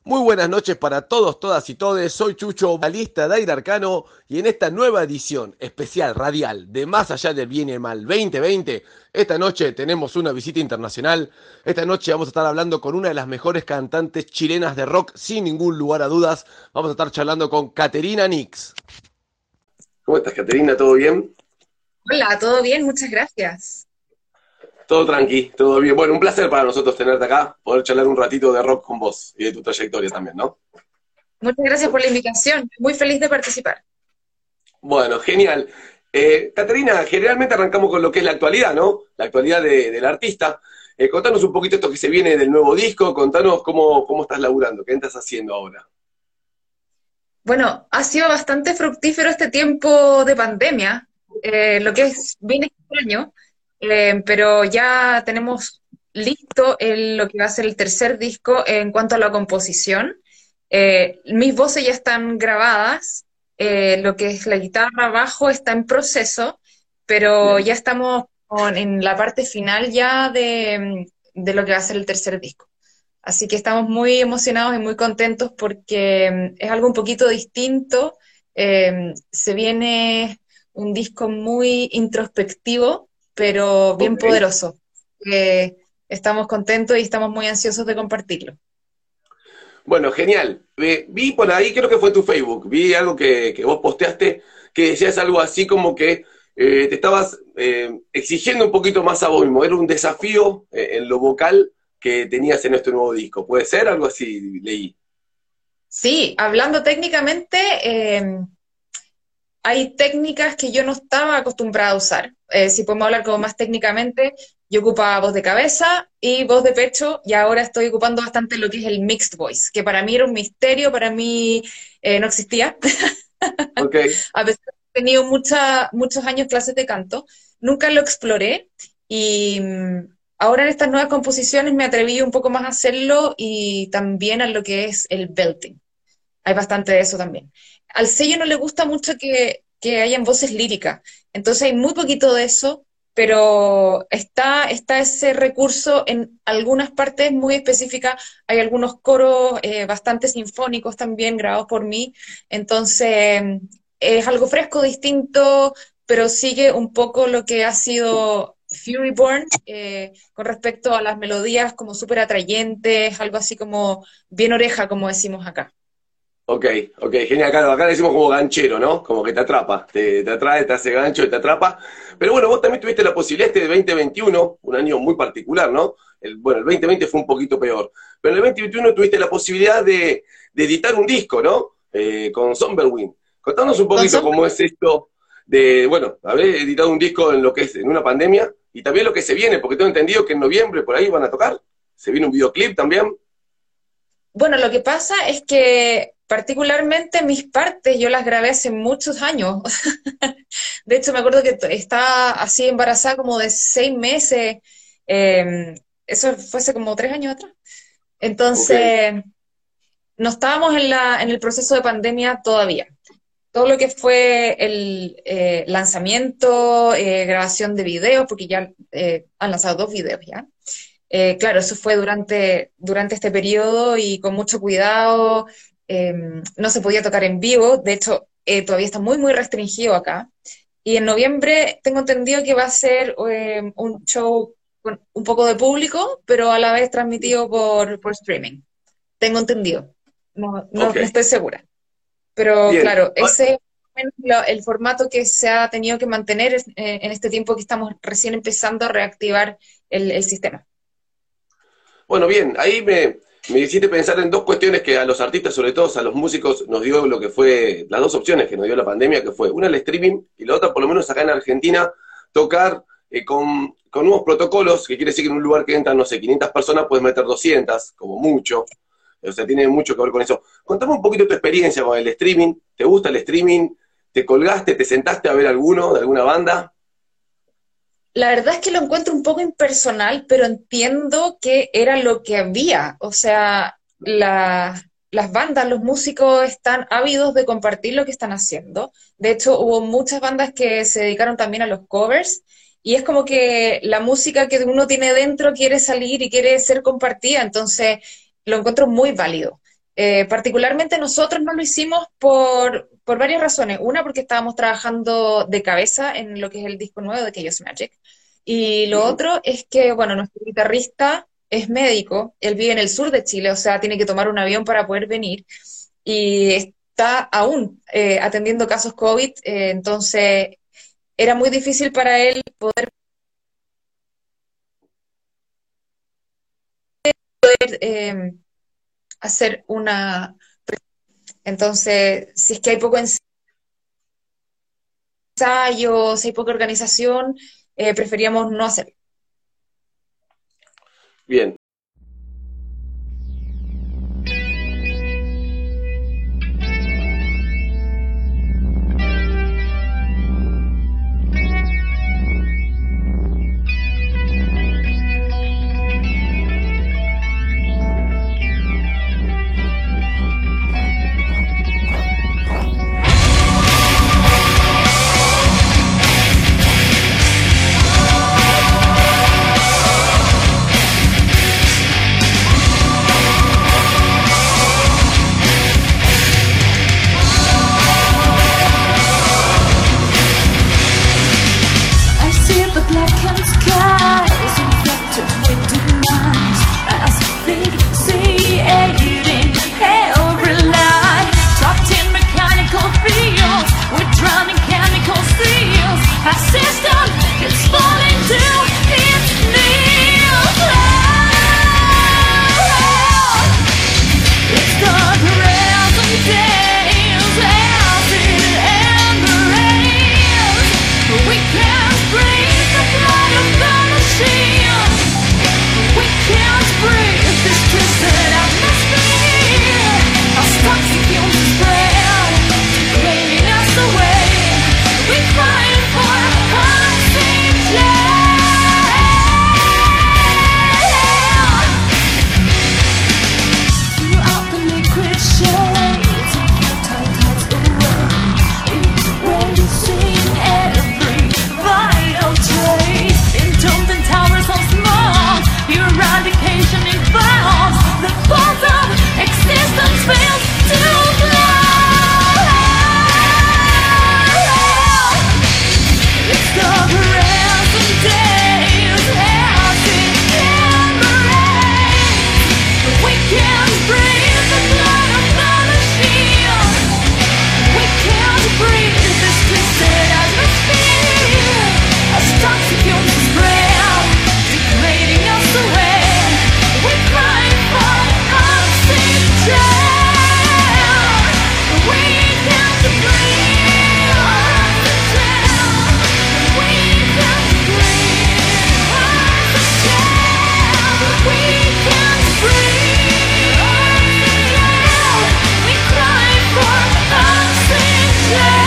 Muy buenas noches para todos, todas y todes. Soy Chucho, balista de Aire Arcano, y en esta nueva edición especial radial de Más Allá del Bien y el Mal 2020, esta noche tenemos una visita internacional. Esta noche vamos a estar hablando con una de las mejores cantantes chilenas de rock, sin ningún lugar a dudas. Vamos a estar charlando con Caterina Nix. ¿Cómo estás, Caterina? ¿Todo bien? Hola, ¿todo bien? Muchas gracias. Todo tranqui, todo bien. Bueno, un placer para nosotros tenerte acá, poder charlar un ratito de rock con vos y de tu trayectoria también, ¿no? Muchas gracias por la invitación. Muy feliz de participar. Bueno, genial. Caterina, generalmente arrancamos con lo que es la actualidad, ¿no? La actualidad del artista. Contanos un poquito esto que se viene del nuevo disco, contanos cómo estás laburando, qué estás haciendo ahora. Bueno, ha sido bastante fructífero este tiempo de pandemia, lo que es bien extraño, pero ya tenemos listo lo que va a ser el tercer disco en cuanto a la composición. Mis voces ya están grabadas, lo que es la guitarra, bajo está en proceso, pero Bien. ya estamos en la parte final ya de lo que va a ser el tercer disco. Así que estamos muy emocionados y muy contentos porque es algo un poquito distinto. Se viene un disco muy introspectivo, pero bien Ok. poderoso. Eh, Estamos contentos y estamos muy ansiosos de compartirlo. Bueno, genial. Vi por ahí, creo que fue tu Facebook, vi algo que vos posteaste, que decías algo así como que te estabas exigiendo un poquito más a vos mismo. Era un desafío en lo vocal que tenías en este nuevo disco. ¿Puede ser? Algo así leí. Sí, hablando técnicamente, hay técnicas que yo no estaba acostumbrada a usar. Si podemos hablar como más técnicamente, yo ocupaba voz de cabeza y voz de pecho y ahora estoy ocupando bastante lo que es el mixed voice, que para mí era un misterio, para mí no existía. Ok. A pesar de que he tenido muchos años clases de canto, nunca lo exploré y ahora en estas nuevas composiciones me atreví un poco más a hacerlo y también a lo que es el belting. Hay bastante de eso también. Al sello no le gusta mucho que hayan voces líricas, entonces hay muy poquito de eso, pero está ese recurso en algunas partes muy específicas. Hay algunos coros bastante sinfónicos también grabados por mí, entonces es algo fresco, distinto, pero sigue un poco lo que ha sido Furyborn con respecto a las melodías como súper atrayentes, algo así como bien oreja, como decimos acá. Ok, ok, genial. Acá le decimos como ganchero, ¿no? Como que te atrapa, te atrae, te hace gancho y te atrapa. Pero bueno, vos también tuviste la posibilidad de 2021, un año muy particular, ¿no? Bueno, el 2020 fue un poquito peor. Pero en el 2021 tuviste la posibilidad de editar un disco, ¿no? Con Somberwind. Contanos un Con poquito Sombra, cómo es esto de, bueno, haber editado un disco en lo que es, en una pandemia, y también lo que se viene, porque tengo entendido que en noviembre por ahí van a tocar. Se viene un videoclip también. bueno, lo que pasa es que particularmente mis partes yo las grabé hace muchos años. De hecho, me acuerdo que estaba así embarazada como de 6 meses. Eso fue hace como 3 años atrás. Ok, Entonces, no estábamos en el proceso de pandemia todavía. Todo lo que fue el lanzamiento, grabación de videos, porque ya han lanzado 2 videos ya. Claro, eso fue durante este periodo y con mucho cuidado. eh, no se podía tocar en vivo, de hecho, todavía está muy, muy restringido acá. Y en noviembre tengo entendido que va a ser un show con un poco de público, pero a la vez transmitido por streaming. Tengo entendido. ok. No estoy segura. Pero Bien. claro, ese es el formato que se ha tenido que mantener en este tiempo que estamos recién empezando a reactivar el sistema. Bueno, bien, me hiciste pensar en dos cuestiones que a los artistas, sobre todo a los músicos, nos dio lo que fue, las dos opciones que nos dio la pandemia, que fue una el streaming y la otra, por lo menos acá en Argentina, tocar con nuevos protocolos, que quiere decir que en un lugar que entran, no sé, 500 personas, puedes meter 200, como mucho. O sea, tiene mucho que ver con eso. Contame un poquito tu experiencia con el streaming. ¿Te gusta el streaming? ¿Te colgaste, te sentaste a ver alguno de alguna banda? La verdad es que lo encuentro un poco impersonal, pero entiendo que era lo que había. O sea, las bandas, los músicos están ávidos de compartir lo que están haciendo. De hecho, hubo muchas bandas que se dedicaron también a los covers. Y es como que la música que uno tiene dentro quiere salir y quiere ser compartida. Entonces, lo encuentro muy válido. Particularmente nosotros no lo hicimos por varias razones. Una, porque estábamos trabajando de cabeza en lo que es el disco nuevo de Chaos Magic. Y lo Ujú. otro es que, bueno, nuestro guitarrista es médico, él vive en el sur de Chile, o sea, tiene que tomar un avión para poder venir. Y está aún atendiendo casos COVID, entonces era muy difícil para él poder eh, hacer una... Entonces, si es que hay poco ensayo, si hay poca organización, preferíamos no hacerlo. Bien. I see the blackened skies infected with demands as asphyxiating every light. Trapped in mechanical fields with drowning chemical seals. A system is falling to its knees. It's the present days as it and the rains. We can't breathe the blood of the machine. We can't breathe this twisted atmosphere. As toxic fumes spread, draining us away. We fight for oxygen. Throughout the liquid shades of futile tides away, erasing every vital trace. Entombed in towers of smoke, eradication involves the pulse of existence fails to glow. It's the present days as it embraces. We can't breathe the blood of the machine. We can't breathe this twisted atmosphere. As toxic fumes spread, degrading us away. We cry for oxygen. We can't breathe oxygen. We can't breathe oxygen. We can't breathe oxygen. We cry for oxygen.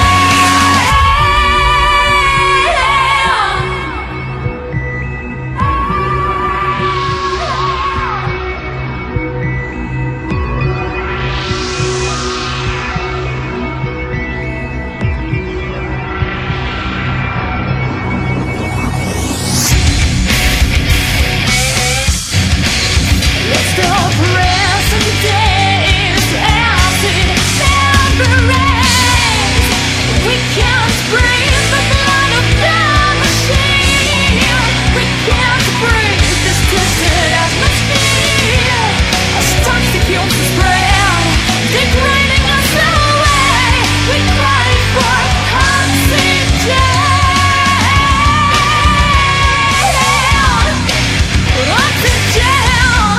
It's the present days as it embraces. We can't breathe the blood of the machine. We can't breathe this twisted atmosphere. As toxic fumes spread, degrading us away. We cry for oxygen. Oxygen.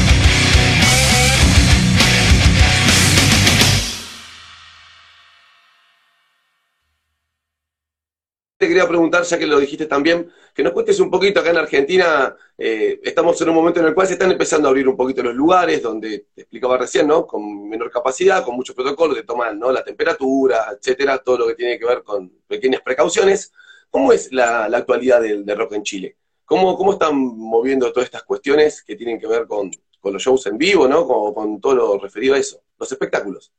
Te quería preguntar, ya que lo dijiste también, que nos cuentes un poquito. Acá en Argentina estamos en un momento en el cual se están empezando a abrir un poquito los lugares, donde te explicaba recién, ¿no? Con menor capacidad, con muchos protocolos, te toman, ¿no?, la temperatura, etcétera, todo lo que tiene que ver con pequeñas precauciones. ¿Cómo es la actualidad del rock en Chile? ¿Cómo están moviendo todas estas cuestiones que tienen que ver con los shows en vivo, ¿no? Con todo lo referido a eso, los espectáculos?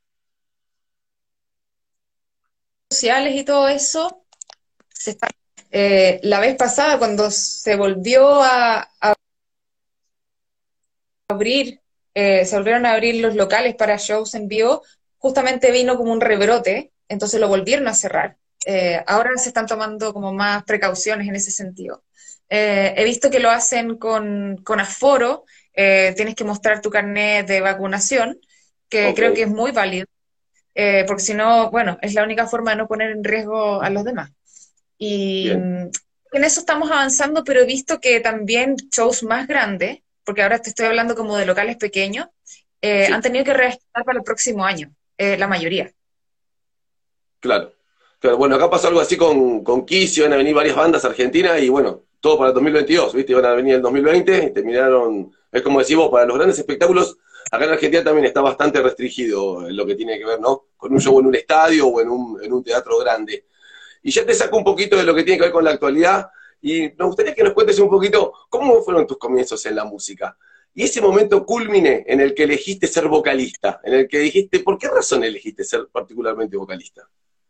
Sociales y todo eso, se está, la vez pasada cuando se volvió a abrir se volvieron a abrir los locales para shows en vivo, justamente vino como un rebrote, entonces lo volvieron a cerrar. Ahora se están tomando como más precauciones en ese sentido. He visto que lo hacen con aforo, tienes que mostrar tu carnet de vacunación, que Ok, creo que es muy válido, porque si no, bueno, es la única forma de no poner en riesgo a los demás. Y bien, en eso estamos avanzando, pero he visto que también shows más grandes, porque ahora te estoy hablando como de locales pequeños, han sí, tenido que reagendar para el próximo año, la mayoría. claro. Claro, bueno, acá pasó algo así con Kiss, iban a venir varias bandas argentinas y bueno, todo para el 2022, ¿viste? Iban a venir el 2020 y terminaron, es como decimos, para los grandes espectáculos, acá en Argentina también está bastante restringido en lo que tiene que ver, ¿no? Con un show en un estadio o en un teatro grande. Y ya te saco un poquito de lo que tiene que ver con la actualidad y nos gustaría que nos cuentes un poquito cómo fueron tus comienzos en la música. Y ese momento culmine en el que elegiste ser vocalista, en el que dijiste, ¿por qué razón elegiste ser particularmente vocalista?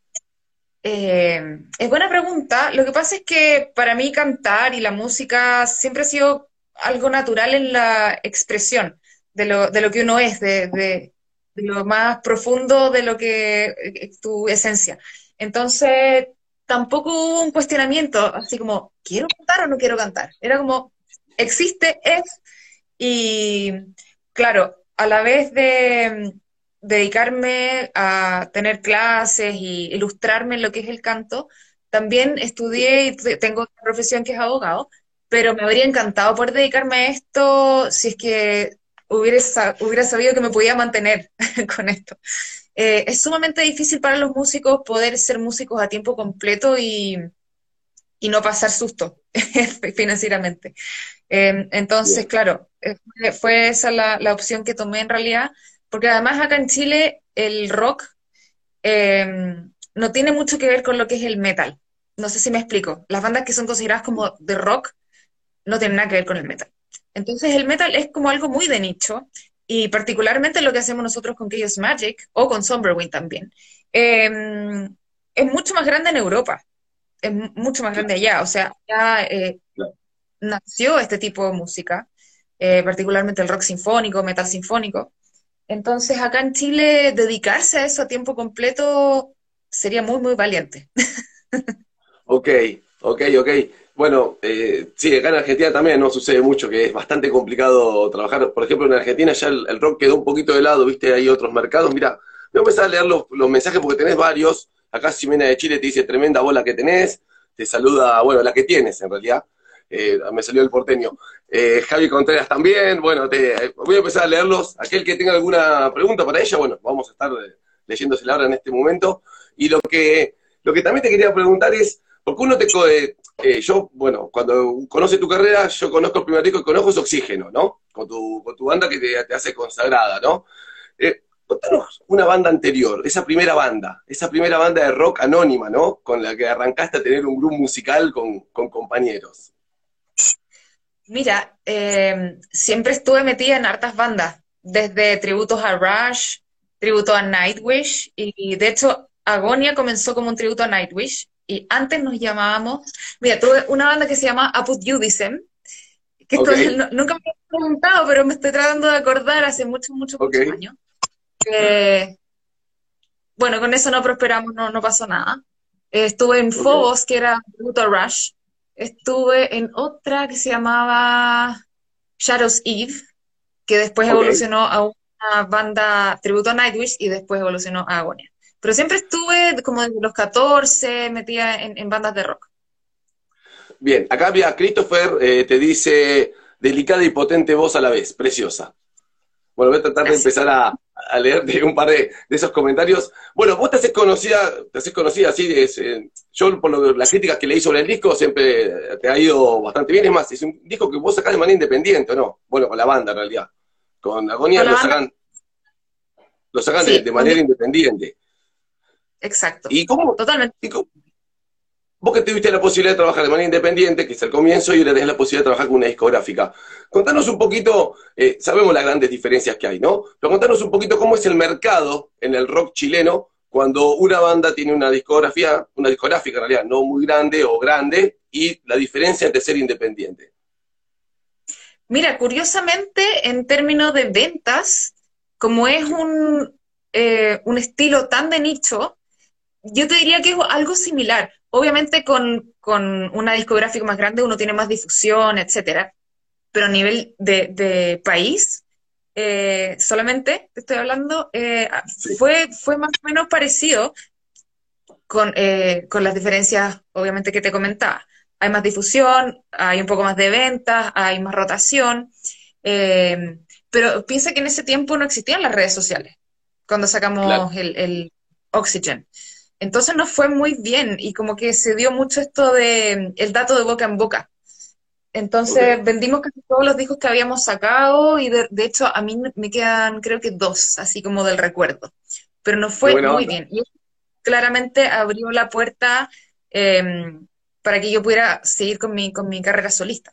Es buena pregunta. Lo que pasa es que para mí cantar y la música siempre ha sido algo natural en la expresión de lo que uno es, de lo más profundo de lo que es tu esencia. Entonces, tampoco hubo un cuestionamiento así como, ¿quiero cantar o no quiero cantar? Era como, existe, es, y claro, a la vez de dedicarme a tener clases y ilustrarme en lo que es el canto, también estudié y tengo otra profesión que es abogado, pero me habría encantado poder dedicarme a esto si es que hubiera sabido que me podía mantener con esto. Es sumamente difícil para los músicos poder ser músicos a tiempo completo y no pasar susto financieramente. Entonces, Bien, claro, fue esa la opción que tomé en realidad, porque además acá en Chile el rock eh, no tiene mucho que ver con lo que es el metal. No sé si me explico. Las bandas que son consideradas como de rock no tienen nada que ver con el metal. Entonces el metal es como algo muy de nicho y particularmente lo que hacemos nosotros con Chaos Magic o con Somberwind también. Es mucho más grande en Europa, es mucho más grande claro, allá. O sea, ya claro. nació este tipo de música, particularmente el rock sinfónico, metal sinfónico. Entonces, acá en Chile, dedicarse a eso a tiempo completo sería muy, muy valiente. Ok, ok. Bueno, sí, acá en Argentina también no sucede mucho, que es bastante complicado trabajar. Por ejemplo, en Argentina ya el rock quedó un poquito de lado, viste, hay otros mercados. Mira, voy a empezar a leer los mensajes porque tenés varios. Acá Ximena de Chile te dice tremenda bola que tenés. Te saluda, bueno, la que tienes en realidad. Me salió el porteño. Javi Contreras también. Bueno, voy a empezar a leerlos. Aquel que tenga alguna pregunta para ella, bueno, vamos a estar leyéndosela ahora en este momento. Y lo que también te quería preguntar es, porque uno yo, bueno, cuando conoce tu carrera, yo conozco el primer disco que conozco es Oxígeno, ¿no? Con tu banda que te hace consagrada, ¿no? Contanos una banda anterior, esa primera banda de rock anónima, ¿no? Con la que arrancaste a tener un grupo musical con compañeros. Mira, siempre estuve metida en hartas bandas, desde tributos a Rush, tributo a Nightwish, y de hecho Agonia comenzó como un tributo a Nightwish, y antes nos llamábamos, mira, tuve una banda que se llama Apud Judaism, que esto Ok, nunca me he preguntado, pero me estoy tratando de acordar hace muchos, muchos, ok, muchos años. Eh, bueno, con eso no prosperamos, no pasó nada. Estuve en ok, Phobos, que era tributo a Rush. Estuve en otra que se llamaba Shadows Eve, que después ok. evolucionó a una banda tributo a Nightwish y después evolucionó a Agonia. Pero siempre estuve como desde los 14 metida en bandas de rock. Bien, acá mira, Christopher te dice delicada y potente voz a la vez, preciosa. Bueno, voy a tratar de Gracias. empezar a leerte un par de esos comentarios. Bueno, vos te haces conocida así, yo por las críticas que leí sobre el disco siempre te ha ido bastante bien. Es más, es un disco que vos sacás de manera independiente, ¿o no? Bueno, con la banda en realidad. Con Agonia Con la lo banda, sacan, lo sacan de sí, manera independiente. exacto. ¿Y cómo, Totalmente. y cómo- Vos que tuviste la posibilidad de trabajar de manera independiente, que es el comienzo, y ahora tenés la posibilidad de trabajar con una discográfica. Contanos un poquito, sabemos las grandes diferencias que hay, ¿no? Pero contanos un poquito cómo es el mercado en el rock chileno cuando una banda tiene una discográfica en realidad no muy grande o grande, y la diferencia entre ser independiente. Mira, curiosamente, en términos de ventas, como es un estilo tan de nicho, yo te diría que es algo similar. Obviamente con una discográfica más grande uno tiene más difusión, etcétera, pero a nivel de país, solamente te estoy hablando, Sí, fue más o menos parecido con las diferencias, obviamente, que te comentaba. Hay más difusión, hay un poco más de ventas, hay más rotación, eh, pero piensa que en ese tiempo no existían las redes sociales, cuando claro. sacamos el Oxygen. Entonces nos fue muy bien y como que se dio mucho esto de el dato de boca en boca. Ok. Entonces vendimos casi todos los discos que habíamos sacado y de hecho a mí me quedan creo que dos, así como del recuerdo. Pero nos Qué fue buena muy onda. bien. Y eso claramente abrió la puerta para que yo pudiera seguir con mi carrera solista.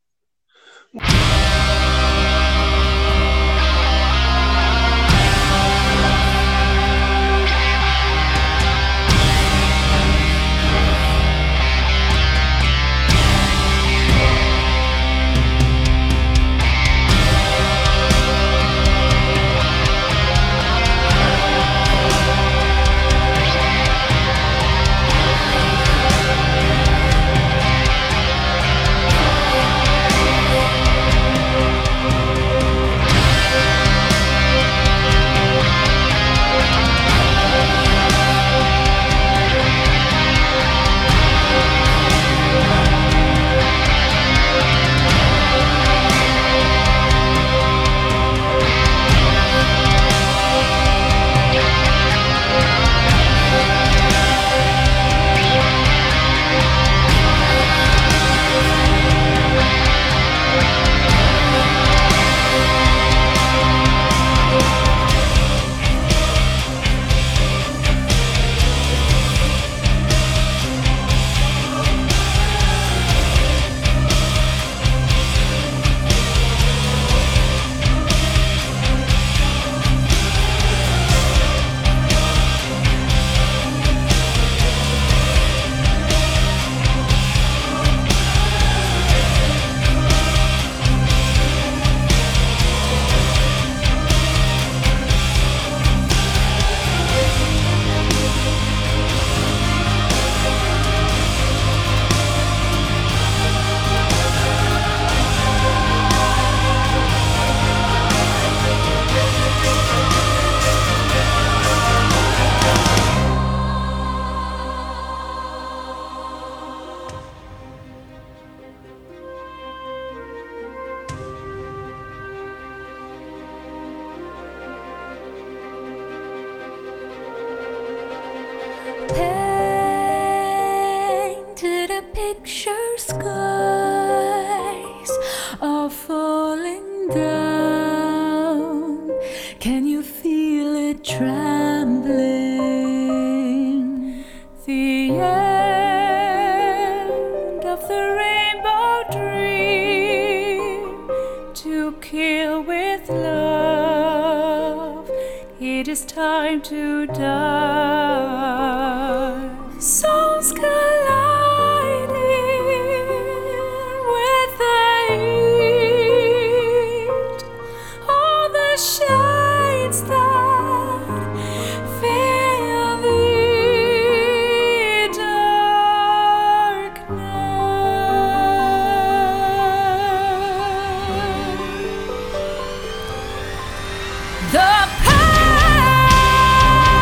Painted a picture, skies are falling down. Can you feel it trembling? The end of the rainbow dream, to kill with love. It is time to die. Souls colliding with the heat, all the shades that fill the darkness. The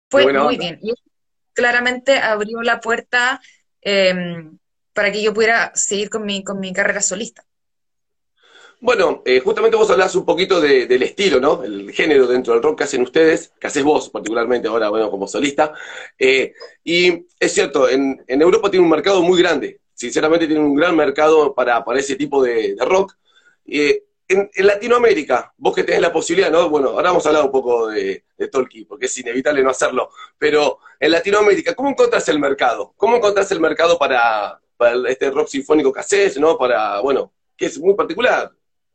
Qué Fue buena muy banda. bien. Y eso claramente abrió la puerta para que yo pudiera seguir con mi carrera solista. Bueno, justamente vos hablás un poquito del estilo, ¿no? El género dentro del rock que hacen ustedes, que haces vos particularmente ahora, bueno, como solista. Eh, y es cierto, en Europa tiene un mercado muy grande. Sinceramente tiene un gran mercado para ese tipo de rock. En Latinoamérica, vos que tenés la posibilidad, ¿no? Bueno, ahora vamos a hablar un poco de Tolkien, porque es inevitable no hacerlo. Pero en Latinoamérica, ¿cómo encontrás el mercado? ¿Cómo encontrás el mercado para este rock sinfónico que hacés, ¿no? Para, bueno, que es muy particular.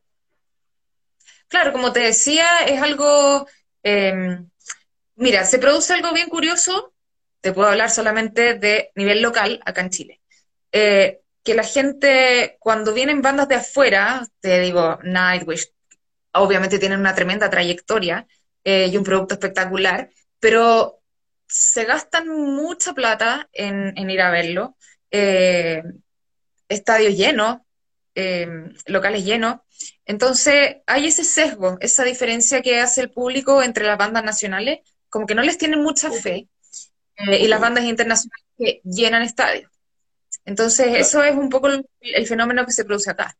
Claro, como te decía, es algo, eh, mira, se produce algo bien curioso, te puedo hablar solamente de nivel local acá en Chile. Que la gente, cuando vienen bandas de afuera, te digo, Nightwish, obviamente tienen una tremenda trayectoria y un producto espectacular, pero se gastan mucha plata en ir a verlo. Eh, Estadios llenos, eh, locales llenos. Entonces, hay ese sesgo, esa diferencia que hace el público entre las bandas nacionales, como que no les tienen mucha Ok, fe, y ok, las bandas internacionales que llenan estadios. Entonces, claro, eso es un poco el fenómeno que se produce acá.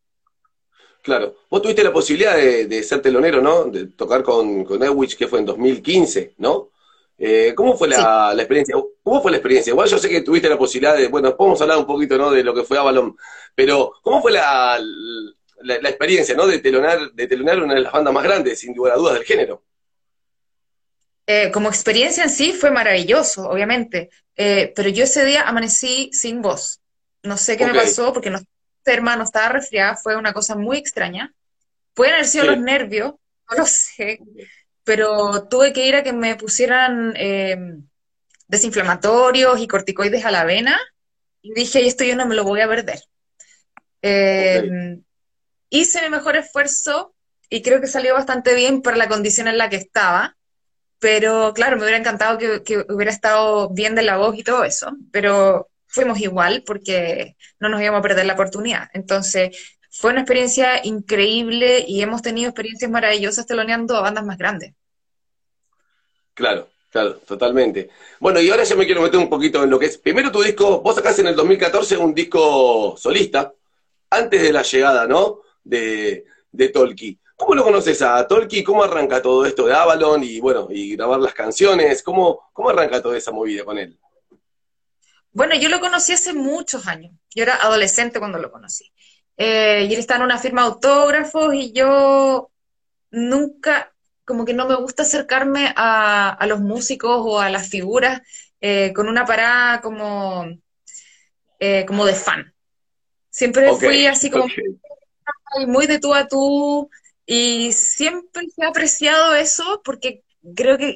claro. Vos tuviste la posibilidad de ser telonero, ¿no? De tocar con Nightwish, que fue en 2015, ¿no? ¿Cómo fue Sí. la experiencia? ¿Cómo fue la experiencia? Igual yo sé que tuviste la posibilidad de, bueno, podemos hablar un poquito, ¿no? De lo que fue Avalon, pero ¿cómo fue la experiencia, ¿no? De telonar una de las bandas más grandes, sin lugar a dudas, del género. Como experiencia en sí fue maravilloso, obviamente, pero yo ese día amanecí sin voz. No sé qué me Ok, pasó porque no enferma, no estaba resfriada, fue una cosa muy extraña. Pueden haber sido los sí, nervios, no lo sé, pero tuve que ir a que me pusieran desinflamatorios y corticoides a la vena y dije, esto yo no me lo voy a perder. ok, Eh, Hice mi mejor esfuerzo y creo que salió bastante bien para la condición en la que estaba, pero claro, me hubiera encantado que hubiera estado bien de la voz y todo eso, pero fuimos igual porque no nos íbamos a perder la oportunidad. Entonces, fue una experiencia increíble y hemos tenido experiencias maravillosas teloneando a bandas más grandes. claro, claro, totalmente. Bueno, y ahora ya me quiero meter un poquito en lo que es. Primero tu disco, vos sacaste en el 2014 un disco solista, antes de la llegada, ¿no? De Tolki. ¿Cómo lo conoces a Tolki? ¿Cómo arranca todo esto de Avalon y bueno, y grabar las canciones? ¿Cómo arranca toda esa movida con él? Bueno, yo lo conocí hace muchos años. Yo era adolescente cuando lo conocí. Y él estaba en una firma de autógrafos y yo nunca, como que no me gusta acercarme a los músicos o a las figuras con una parada como de fan. Siempre Ok, fui así como ok, muy de tú a tú y siempre he apreciado eso porque creo que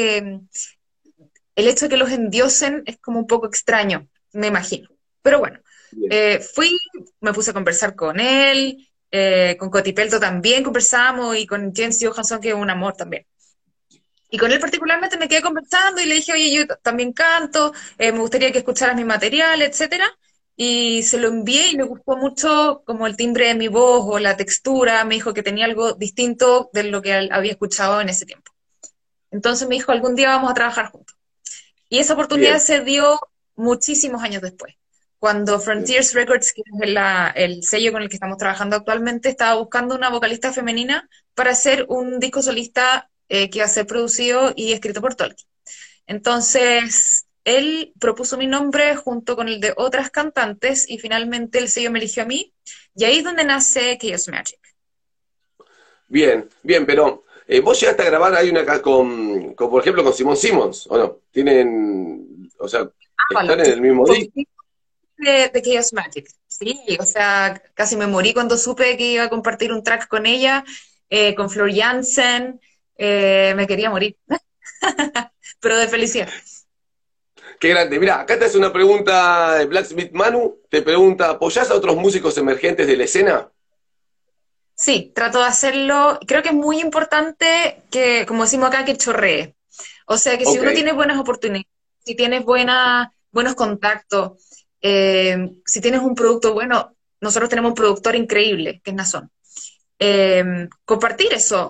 el hecho de que los endiosen es como un poco extraño, me imagino. Pero bueno, bien, fui, me puse a conversar con él, con Cotipelto también conversamos y con Jens Johansson, que es un amor también. Y con él particularmente me quedé conversando y le dije, oye, yo también canto, me gustaría que escucharas mi material, etcétera. Y se lo envié y le gustó mucho como el timbre de mi voz o la textura. Me dijo que tenía algo distinto de lo que él había escuchado en ese tiempo. Entonces me dijo, algún día vamos a trabajar juntos. Y esa oportunidad bien, se dio muchísimos años después, cuando bien. Frontiers Records, que es el sello con el que estamos trabajando actualmente, estaba buscando una vocalista femenina para hacer un disco solista que iba a ser producido y escrito por Tolkien. Entonces, él propuso mi nombre junto con el de otras cantantes y finalmente el sello me eligió a mí y ahí es donde nace Chaos Magic. Bien, bien, pero vos llegaste a grabar ahí por ejemplo, con Simón Simons, ¿o no? Tienen, o sea, están Avalon, en el mismo disco. de Chaos Magic. Sí, o sea, casi me morí cuando supe que iba a compartir un track con ella, con Flor Jansen, me quería morir, pero de felicidad. Qué grande. Mirá, acá te hace una pregunta Blacksmith Manu, te pregunta, ¿apoyás a otros músicos emergentes de la escena? Sí, trato de hacerlo. Creo que es muy importante que, como decimos acá, que chorree. O sea, que si Ok, uno tiene buenas oportunidades, si tienes buenos contactos, si tienes un producto bueno, nosotros tenemos un productor increíble, que es Nazón. Compartir eso.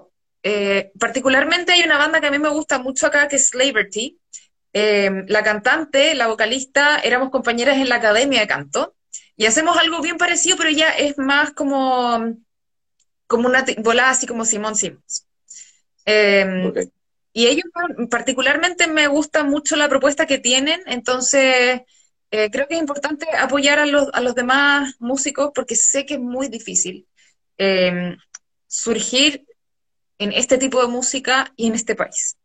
Particularmente hay una banda que a mí me gusta mucho acá, que es Slaverty. La cantante, la vocalista, éramos compañeras en la academia de canto y hacemos algo bien parecido, pero ya es más como una volada así como Simón Simons. Eh, Ok. y ellos particularmente me gusta mucho la propuesta que tienen, entonces creo que es importante apoyar a los demás músicos porque sé que es muy difícil eh, surgir en este tipo de música y en este país.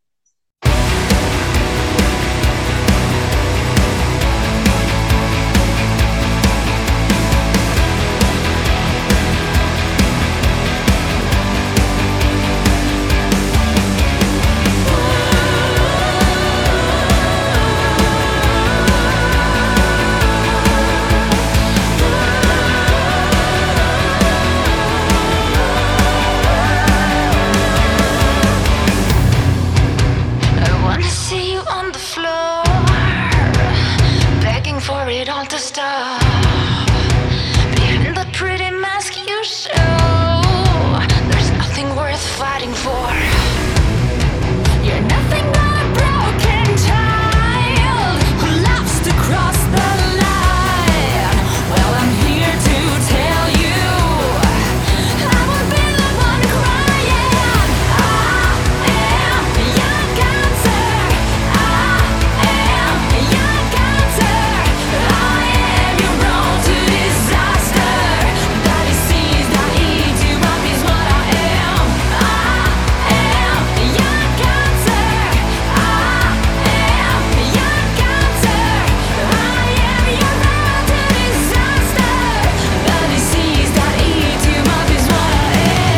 I wanna see you on the floor, begging for it all to stop. Behind the pretty mask you show, there's nothing worth fighting for. You're nothing but a broken child who loves to cross the line. Well, I'm here to tell you, I won't be the one crying. I am your cancer. I am your cancer. I am your road to disaster. The disease that eats you up is what I am. I am your cancer. I am your cancer. I am your road to disaster. The disease that eats you up is what I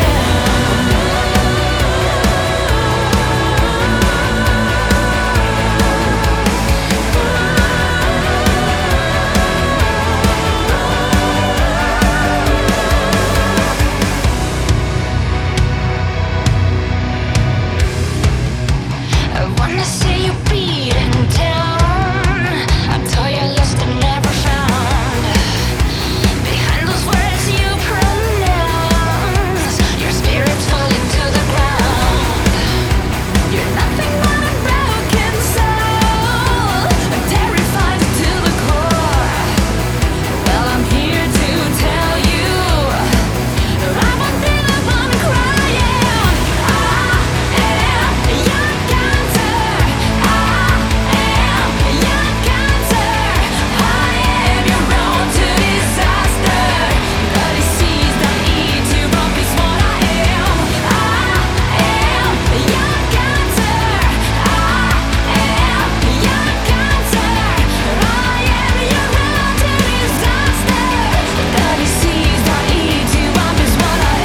I wanna see you beaten down. I tell you lost and never found. Behind those words you pronounce, your spirit's falling to the ground. You're nothing but a broken soul, terrified to the core. Well, I'm here to tell you, I won't be the one crying. I am your cancer. I am your cancer. I am your road to disaster. The disease that eats you up is what I am. I am your cancer. I am your cancer. I am your road to disaster. The disease that eats you up is what I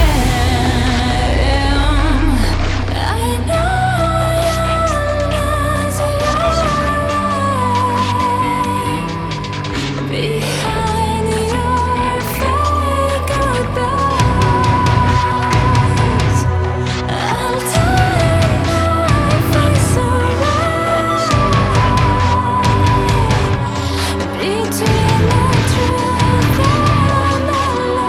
am. I know behind your fake goodbyes, I'll turn my face around between the truth and the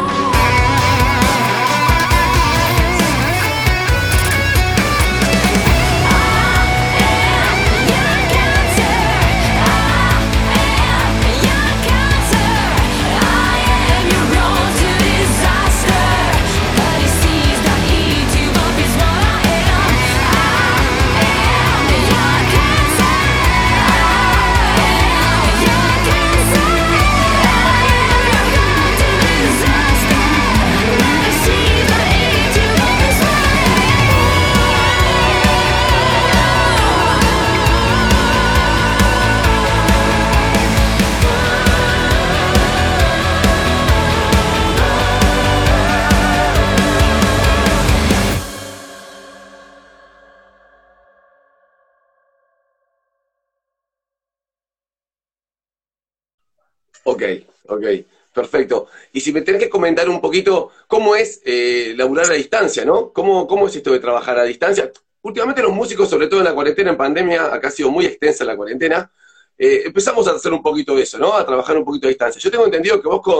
Ok, ok, perfecto. Y si me tenés que comentar un poquito cómo es laburar a distancia, ¿no? ¿Cómo es esto de trabajar a distancia? Últimamente los músicos, sobre todo en la cuarentena, en pandemia, acá ha sido muy extensa la cuarentena, empezamos a hacer un poquito de eso, ¿no? A trabajar un poquito a distancia. Yo tengo entendido que vos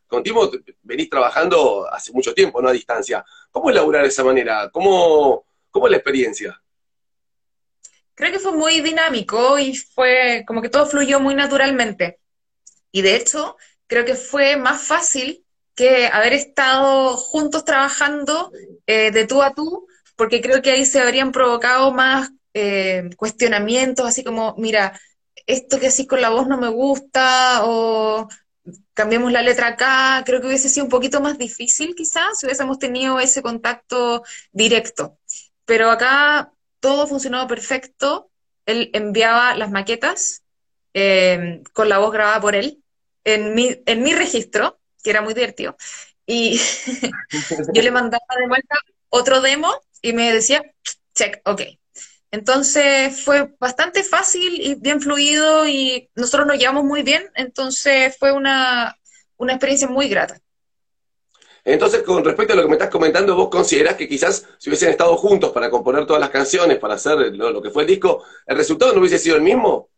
con Timo venís trabajando hace mucho tiempo, ¿no? A distancia. ¿Cómo es laburar de esa manera? ¿Cómo es la experiencia? Creo que fue muy dinámico y fue como que todo fluyó muy naturalmente. Y de hecho, creo que fue más fácil que haber estado juntos trabajando de tú a tú, porque creo que ahí se habrían provocado más cuestionamientos, así como, mira, esto que así con la voz no me gusta, o cambiemos la letra acá. Creo que hubiese sido un poquito más difícil quizás si hubiésemos tenido ese contacto directo. Pero acá todo funcionó perfecto. Él enviaba las maquetas con la voz grabada por él en mi registro, que era muy divertido. Y yo le mandaba de vuelta otro demo y me decía, check, ok. Entonces fue bastante fácil y bien fluido y nosotros nos llevamos muy bien, entonces fue una experiencia muy grata. Entonces, con respecto a lo que me estás comentando, ¿vos considerás que quizás si hubiesen estado juntos para componer todas las canciones, para hacer lo que fue el disco, el resultado no hubiese sido el mismo?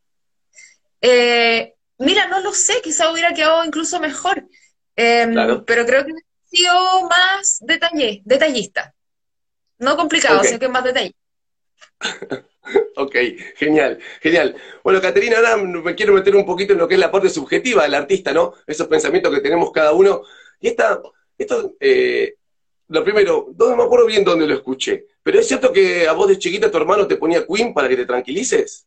Mira, no lo sé, quizá hubiera quedado incluso mejor, Claro. pero creo que hubiera sido más detallista. No complicado, Ok, sino que más detallista. ok, genial, genial. Bueno, Caterina, ahora me quiero meter un poquito en lo que es la parte subjetiva del artista, ¿no? Esos pensamientos que tenemos cada uno. Y esto, lo primero, no me acuerdo bien dónde lo escuché, pero es cierto que a vos de chiquita tu hermano te ponía Queen para que te tranquilices.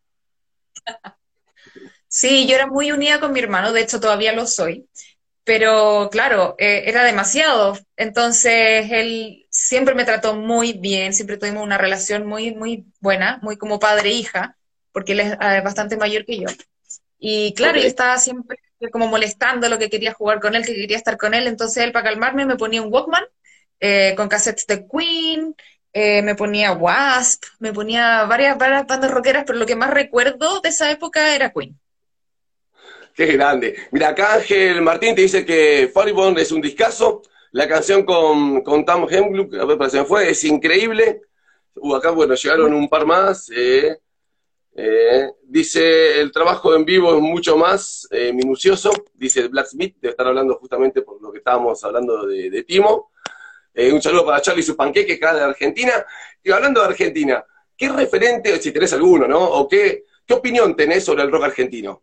Sí, yo era muy unida con mi hermano, de hecho todavía lo soy. Pero claro, era demasiado. Entonces él siempre me trató muy bien, siempre tuvimos una relación muy, muy buena, muy como padre-hija, porque él es bastante mayor que yo. Y Ok. claro, yo estaba siempre como molestando lo que quería jugar con él, que quería estar con él. Entonces él, para calmarme, me ponía un Walkman con cassettes de Queen, me ponía Wasp, me ponía varias bandas rockeras, pero lo que más recuerdo de esa época era Queen. Qué grande. Mira, acá Ángel Martín te dice que Fireball es un discazo. La canción con Tom Hemgluck, a ver, se me fue, es increíble. Acá, bueno, llegaron un par más. Dice, el trabajo en vivo es mucho más minucioso. Dice Blacksmith, debe estar hablando justamente por lo que estábamos hablando de Timo. Un saludo para Charlie y sus panqueques, acá de Argentina. Y hablando de Argentina, ¿qué referente, si tenés alguno, ¿no? O qué opinión tenés sobre el rock argentino?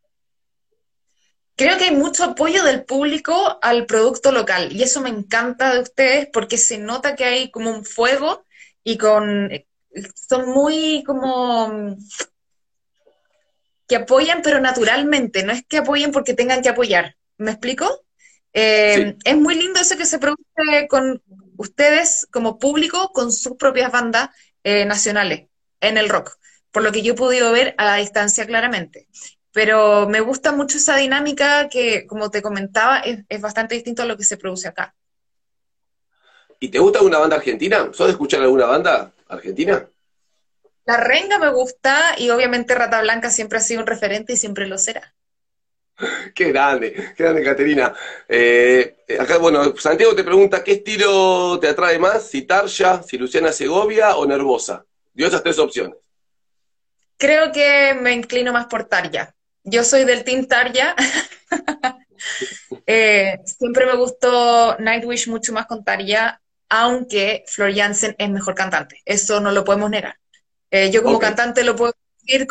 Creo que hay mucho apoyo del público al producto local y eso me encanta de ustedes porque se nota que hay como un fuego y son muy como que apoyan pero naturalmente, no es que apoyen porque tengan que apoyar. ¿Me explico? Sí. Es muy lindo eso que se produce con ustedes como público con sus propias bandas nacionales en el rock, por lo que yo he podido ver a la distancia claramente. Pero me gusta mucho esa dinámica que, como te comentaba, es bastante distinto a lo que se produce acá. ¿Y te gusta alguna banda argentina? ¿Sos de escuchar alguna banda argentina? La renga me gusta y obviamente Rata Blanca siempre ha sido un referente y siempre lo será. Qué grande, Caterina. Acá, bueno, Santiago te pregunta, ¿qué estilo te atrae más? ¿Si Tarja, si Luciana Segovia o Nervosa? Dio esas tres opciones. Creo que me inclino más por Tarja. Yo soy del Team Tarja. Siempre me gustó Nightwish mucho más con Tarja, aunque Flor Jansen es mejor cantante. Eso no lo podemos negar. Yo como Ok, cantante lo puedo decir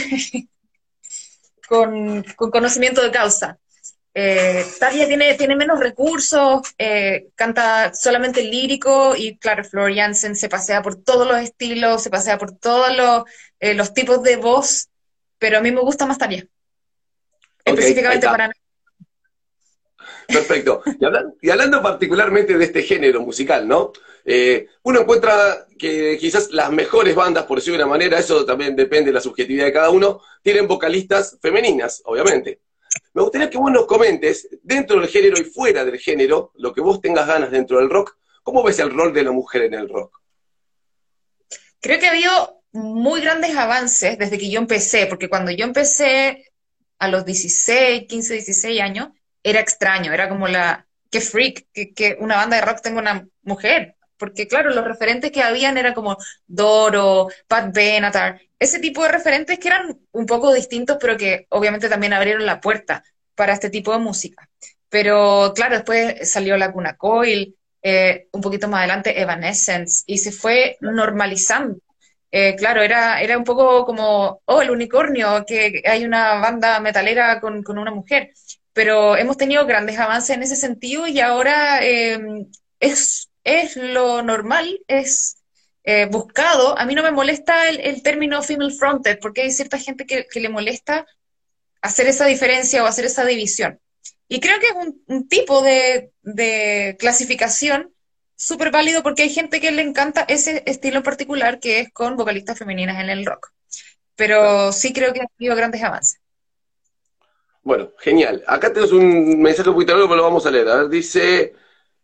con conocimiento de causa. Tarja tiene menos recursos, canta solamente lírico y claro, Flor Jansen se pasea por todos los estilos, se pasea por todos los tipos de voz, pero a mí me gusta más Tarja, ok, ahí específicamente está. para mí. Perfecto. Y hablando particularmente de este género musical, ¿no? Uno encuentra que quizás las mejores bandas, por decirlo de una manera, eso también depende de la subjetividad de cada uno, tienen vocalistas femeninas, obviamente. Me gustaría que vos nos comentes, dentro del género y fuera del género, lo que vos tengas ganas dentro del rock, ¿cómo ves el rol de la mujer en el rock? Creo que ha habido muy grandes avances desde que yo empecé, porque cuando yo empecé a los 16, 15, 16 años, era extraño, era como qué freak, que una banda de rock tenga una mujer, porque claro, los referentes que habían eran como Doro, Pat Benatar, ese tipo de referentes que eran un poco distintos, pero que obviamente también abrieron la puerta para este tipo de música. Pero claro, después salió Lacuna Coil, un poquito más adelante Evanescence, y se fue normalizando. Claro, era un poco como, oh, el unicornio, que hay una banda metalera con una mujer, pero hemos tenido grandes avances en ese sentido y ahora es lo normal, es buscado. A mí no me molesta el término female fronted, porque hay cierta gente que le molesta hacer esa diferencia o hacer esa división. Y creo que es un tipo de clasificación súper válido porque hay gente que le encanta ese estilo en particular que es con vocalistas femeninas en el rock. Pero sí creo que ha habido grandes avances. Bueno, genial. Acá tenemos un mensaje un poquito largo, pero lo vamos a leer. A ver, dice,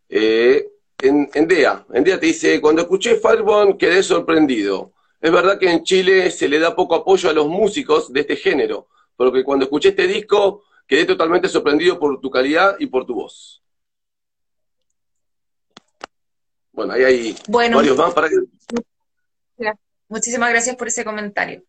Endea te dice, cuando escuché Firebomb quedé sorprendido. Es verdad que en Chile se le da poco apoyo a los músicos de este género, porque cuando escuché este disco quedé totalmente sorprendido por tu calidad y por tu voz. Bueno, ahí hay Bueno, varios más para que... muchísimas gracias por ese comentario.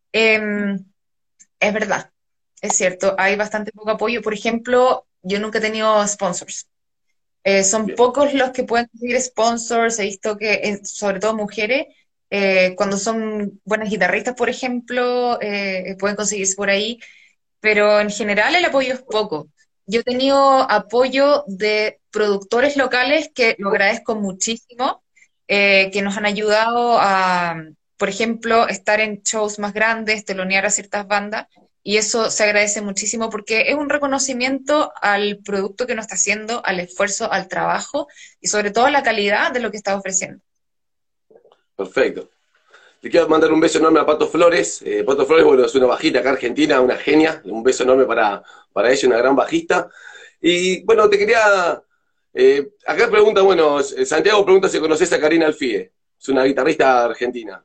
Es verdad, es cierto, hay bastante poco apoyo. Por ejemplo, yo nunca he tenido sponsors. Son Bien. pocos los que pueden conseguir sponsors. He visto que, sobre todo mujeres, cuando son buenas guitarristas, por ejemplo, pueden conseguirse por ahí, pero en general el apoyo es poco. Yo he tenido apoyo de productores locales que lo agradezco muchísimo, que nos han ayudado a, por ejemplo, estar en shows más grandes, telonear a ciertas bandas, y eso se agradece muchísimo porque es un reconocimiento al producto que nos está haciendo, al esfuerzo, al trabajo y sobre todo a la calidad de lo que está ofreciendo. Perfecto. Le quiero mandar un beso enorme a Pato Flores. Pato Flores, bueno, es una bajista acá argentina, una genia. Un beso enorme para ella, una gran bajista. Y bueno, te quería... acá pregunta, bueno, Santiago pregunta si conoces a Karina Alfie. Es una guitarrista argentina.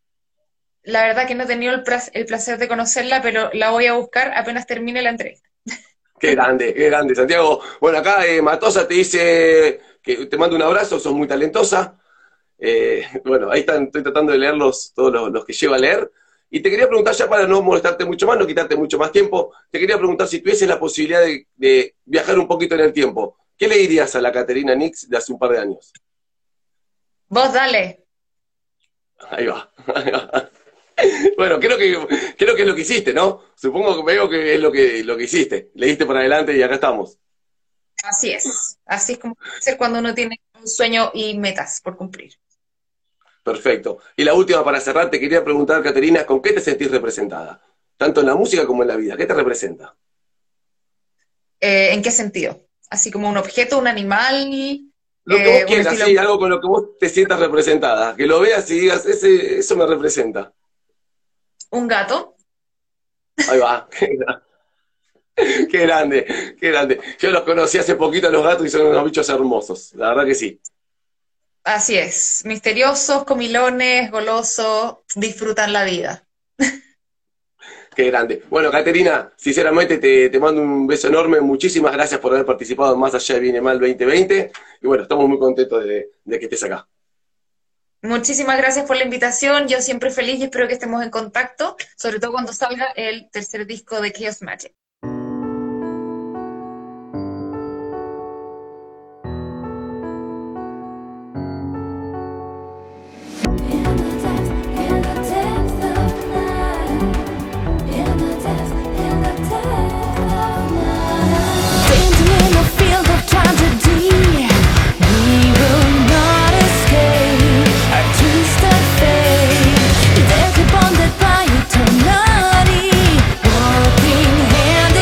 La verdad que no he tenido el placer de conocerla, pero la voy a buscar apenas termine la entrevista. Qué grande, Santiago. Bueno, acá Matosa te dice que te mando un abrazo, sos muy talentosa. Bueno, ahí están, estoy tratando de leerlos, todos los que llevo a leer. Y te quería preguntar, ya para no molestarte mucho más, no quitarte mucho más tiempo, te quería preguntar si tuvieses la posibilidad de viajar un poquito en el tiempo. ¿Qué le dirías a la Caterina Nix de hace un par de años? Vos dale. Ahí va. Bueno, creo que es lo que hiciste, ¿no? Supongo que veo que es lo que hiciste. Le diste para adelante y acá estamos. Así es como ser cuando uno tiene un sueño y metas por cumplir. Perfecto. Y la última para cerrar, te quería preguntar, Caterina, ¿con qué te sentís representada? Tanto en la música como en la vida. ¿Qué te representa? ¿En qué sentido? Así como un objeto, un animal, Lo que vos un quieras, estilo. sí, algo con lo que vos te sientas representada. Que lo veas y digas, eso me representa. Un gato. Ahí va. Qué grande, qué grande. Yo los conocí hace poquito a los gatos y son unos bichos hermosos. La verdad que sí. Así es. Misteriosos, comilones, golosos, disfrutan la vida. Qué grande. Bueno, Caterina, sinceramente te mando un beso enorme. Muchísimas gracias por haber participado en Más Allá de Viene Mal 2020. Y bueno, estamos muy contentos de que estés acá. Muchísimas gracias por la invitación. Yo siempre feliz y espero que estemos en contacto, sobre todo cuando salga el tercer disco de Chaos Magic. Bonded by eternity, walking hand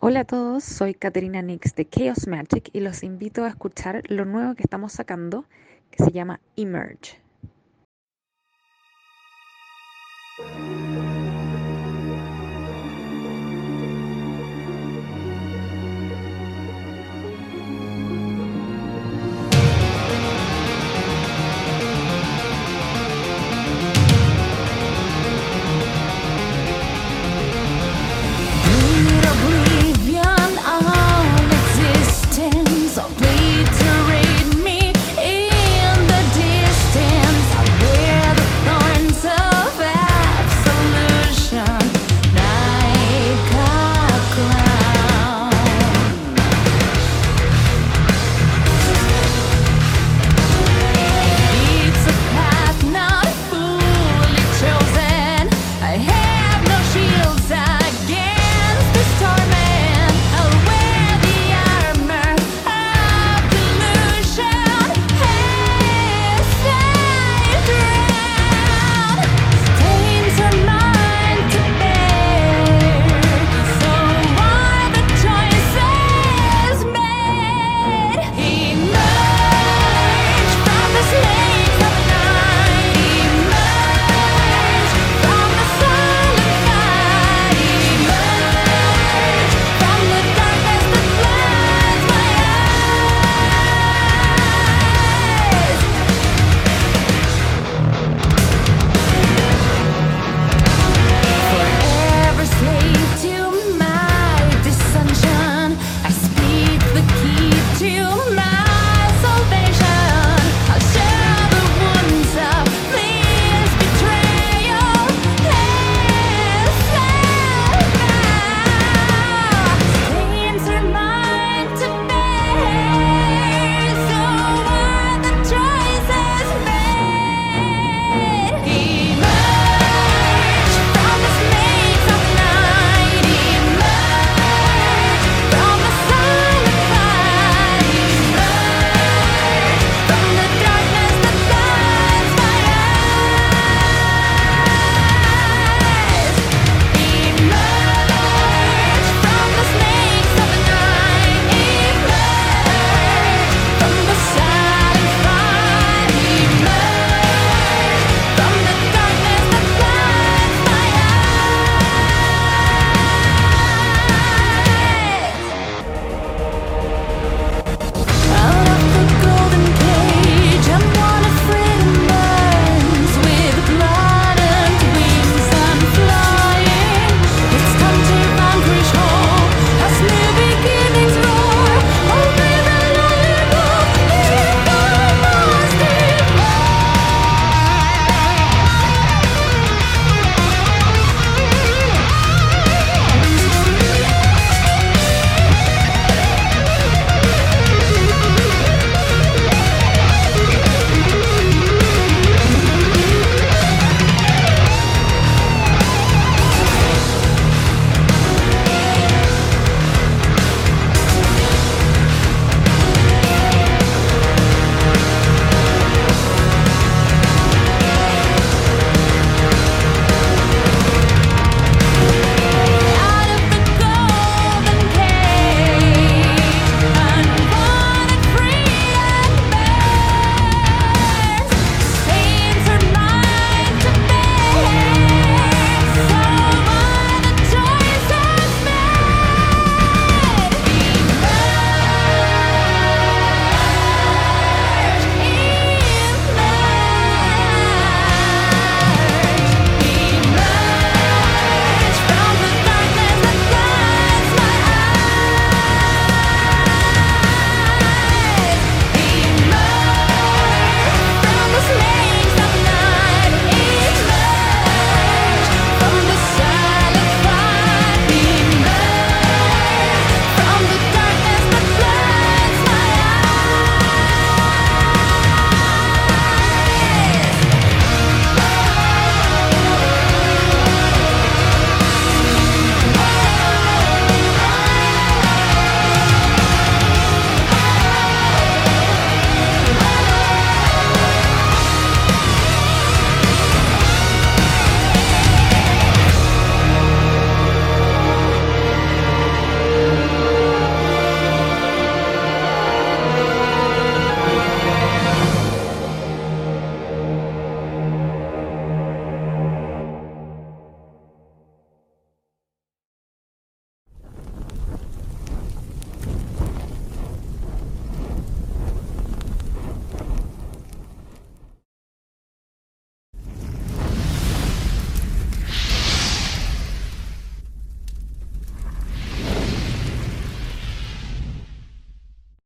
Hola a todos, soy Caterina Nix de Chaos Magic y los invito a escuchar lo nuevo que estamos sacando que se llama Emerge.